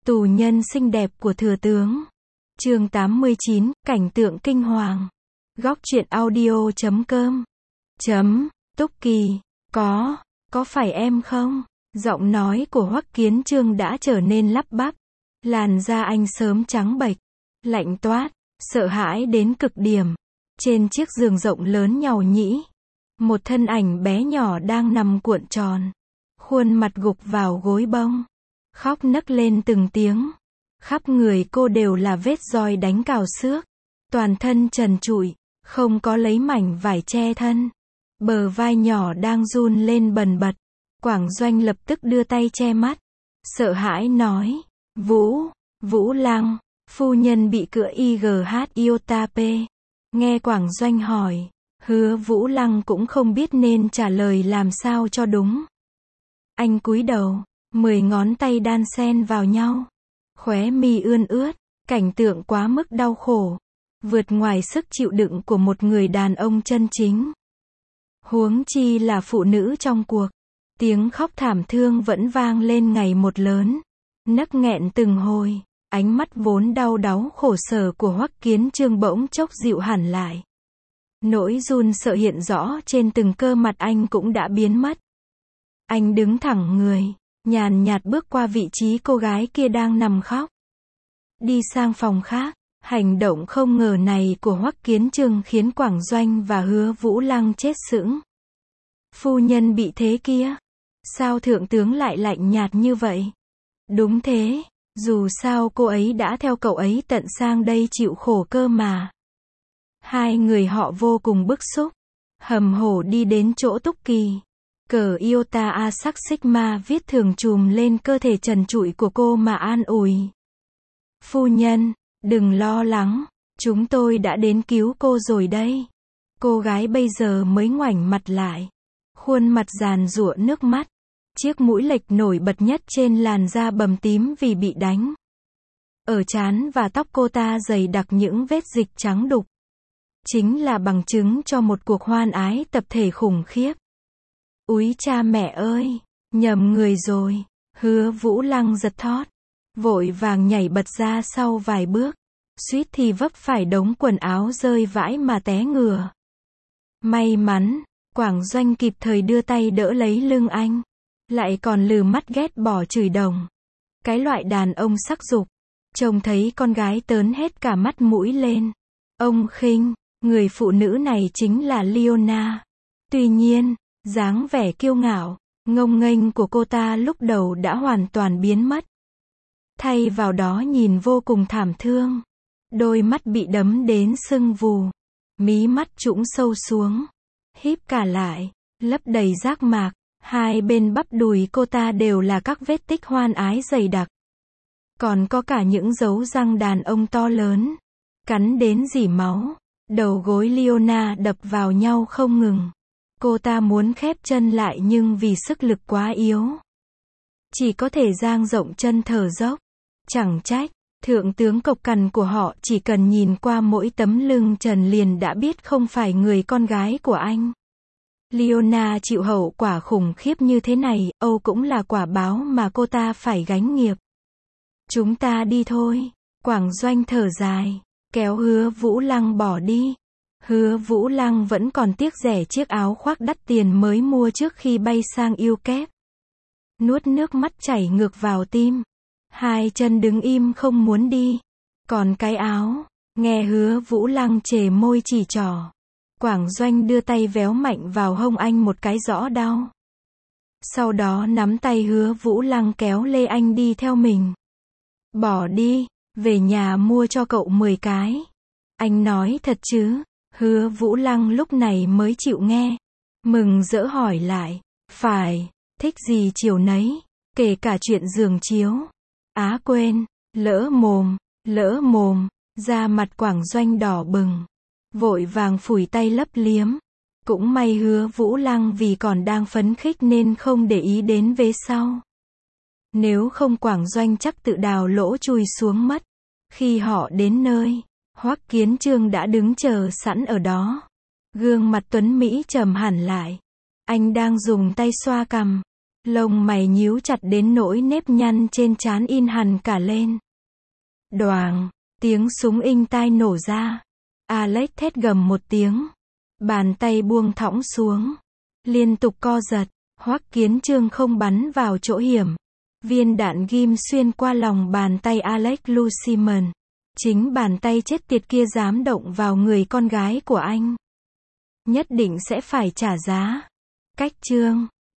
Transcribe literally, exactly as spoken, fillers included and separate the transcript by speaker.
Speaker 1: Tù nhân xinh đẹp của thừa tướng. Chương tám mươi chín, cảnh tượng kinh hoàng. Góc truyện audio chấm com. Chấm, Túc Kỳ, có, có phải em không? Giọng nói của Hoắc Kiến Trương đã trở nên lắp bắp. Làn da anh sớm trắng bệch, lạnh toát, sợ hãi đến cực điểm. Trên chiếc giường rộng lớn nhàu nhĩ, một thân ảnh bé nhỏ đang nằm cuộn tròn, khuôn mặt gục vào gối bông, khóc nấc lên từng tiếng. Khắp người cô đều là vết roi đánh cào xước, toàn thân trần trụi, không có lấy mảnh vải che thân. Bờ vai nhỏ đang run lên bần bật. Quảng Doanh lập tức đưa tay che mắt, sợ hãi nói, Vũ, Vũ Lăng, phu nhân bị cựa i giê hát Iota P. Nghe Quảng Doanh hỏi, Hứa Vũ Lăng cũng không biết nên trả lời làm sao cho đúng. Anh cúi đầu, mười ngón tay đan xen vào nhau, khóe mi ươn ướt, cảnh tượng quá mức đau khổ, vượt ngoài sức chịu đựng của một người đàn ông chân chính. Huống chi là phụ nữ trong cuộc. Tiếng khóc thảm thương vẫn vang lên ngày một lớn, nấc nghẹn từng hồi, ánh mắt vốn đau đáu khổ sở của Hoắc Kiến Trương bỗng chốc dịu hẳn lại. Nỗi run sợ hiện rõ trên từng cơ mặt anh cũng đã biến mất. Anh đứng thẳng người, nhàn nhạt bước qua vị trí cô gái kia đang nằm khóc. Đi sang phòng khác, hành động không ngờ này của Hoắc Kiến Trương khiến Quảng Doanh và Hứa Vũ Lăng chết sững. Phu nhân bị thế kia. Sao thượng tướng lại lạnh nhạt như vậy? Đúng thế, dù sao cô ấy đã theo cậu ấy tận sang đây chịu khổ cơ mà. Hai người họ vô cùng bức xúc, hầm hổ đi đến chỗ Túc Kỳ. Cờ Iota A sắc Sigma viết thường trùm lên cơ thể trần trụi của cô mà an ủi. Phu nhân, đừng lo lắng, chúng tôi đã đến cứu cô rồi đây. Cô gái bây giờ mới ngoảnh mặt lại, khuôn mặt giàn giụa nước mắt. Chiếc mũi lệch nổi bật nhất trên làn da bầm tím vì bị đánh. Ở trán và tóc cô ta dày đặc những vết dịch trắng đục. Chính là bằng chứng cho một cuộc hoan ái tập thể khủng khiếp. Úi cha mẹ ơi, nhầm người rồi. Hứa Vũ Lăng giật thót, vội vàng nhảy bật ra sau vài bước, suýt thì vấp phải đống quần áo rơi vãi mà té ngửa. May mắn, Quảng Doanh kịp thời đưa tay đỡ lấy lưng anh. Lại còn lừ mắt ghét bỏ chửi đồng. Cái loại đàn ông sắc dục, trông thấy con gái tớn hết cả mắt mũi lên. Ông khinh, người phụ nữ này chính là Leona. Tuy nhiên, dáng vẻ kiêu ngạo, ngông nghênh của cô ta lúc đầu đã hoàn toàn biến mất. Thay vào đó nhìn vô cùng thảm thương. Đôi mắt bị đấm đến sưng vù, mí mắt trũng sâu xuống, híp cả lại, lấp đầy giác mạc. Hai bên bắp đùi cô ta đều là các vết tích hoan ái dày đặc. Còn có cả những dấu răng đàn ông to lớn, cắn đến rỉ máu. Đầu gối Leona đập vào nhau không ngừng. Cô ta muốn khép chân lại nhưng vì sức lực quá yếu, chỉ có thể dang rộng chân thở dốc. Chẳng trách, thượng tướng cộc cằn của họ chỉ cần nhìn qua mỗi tấm lưng trần liền đã biết không phải người con gái của anh. Leona chịu hậu quả khủng khiếp như thế này, Âu cũng là quả báo mà cô ta phải gánh nghiệp. Chúng ta đi thôi. Quảng Doanh thở dài, kéo Hứa Vũ Lăng bỏ đi. Hứa Vũ Lăng vẫn còn tiếc rẻ chiếc áo khoác đắt tiền mới mua trước khi bay sang yêu kép. Nuốt nước mắt chảy ngược vào tim. Hai chân đứng im không muốn đi. Còn cái áo, nghe Hứa Vũ Lăng chề môi chỉ trỏ. Quảng Doanh đưa tay véo mạnh vào hông anh một cái rõ đau. Sau đó nắm tay Hứa Vũ Lăng kéo lê anh đi theo mình. Bỏ đi, về nhà mua cho cậu mười cái. Anh nói thật chứ? Hứa Vũ Lăng lúc này mới chịu nghe. Mừng rỡ hỏi lại. Phải, thích gì chiều nấy, kể cả chuyện giường chiếu. Á quên, lỡ mồm, lỡ mồm, da mặt Quảng Doanh đỏ bừng. Vội vàng phủi tay lấp liếm. Cũng may Hứa Vũ Lăng vì còn đang phấn khích nên không để ý đến vế sau. Nếu không Quảng Doanh chắc tự đào lỗ chui xuống mất. Khi họ đến nơi, Hoắc Kiến Trương đã đứng chờ sẵn ở đó. Gương mặt tuấn Mỹ trầm hẳn lại. Anh đang dùng tay xoa cằm, Lông mày nhíu chặt đến nỗi nếp nhăn trên trán in hằn cả lên. Đoàng, tiếng súng inh tai nổ ra. Alex thét gầm một tiếng. Bàn tay buông thõng xuống. Liên tục co giật. Hoắc Kiến Trương không bắn vào chỗ hiểm. Viên đạn ghim xuyên qua lòng bàn tay Alex Luciman. Chính bàn tay chết tiệt kia dám động vào người con gái của anh. Nhất định sẽ phải trả giá. Cách chương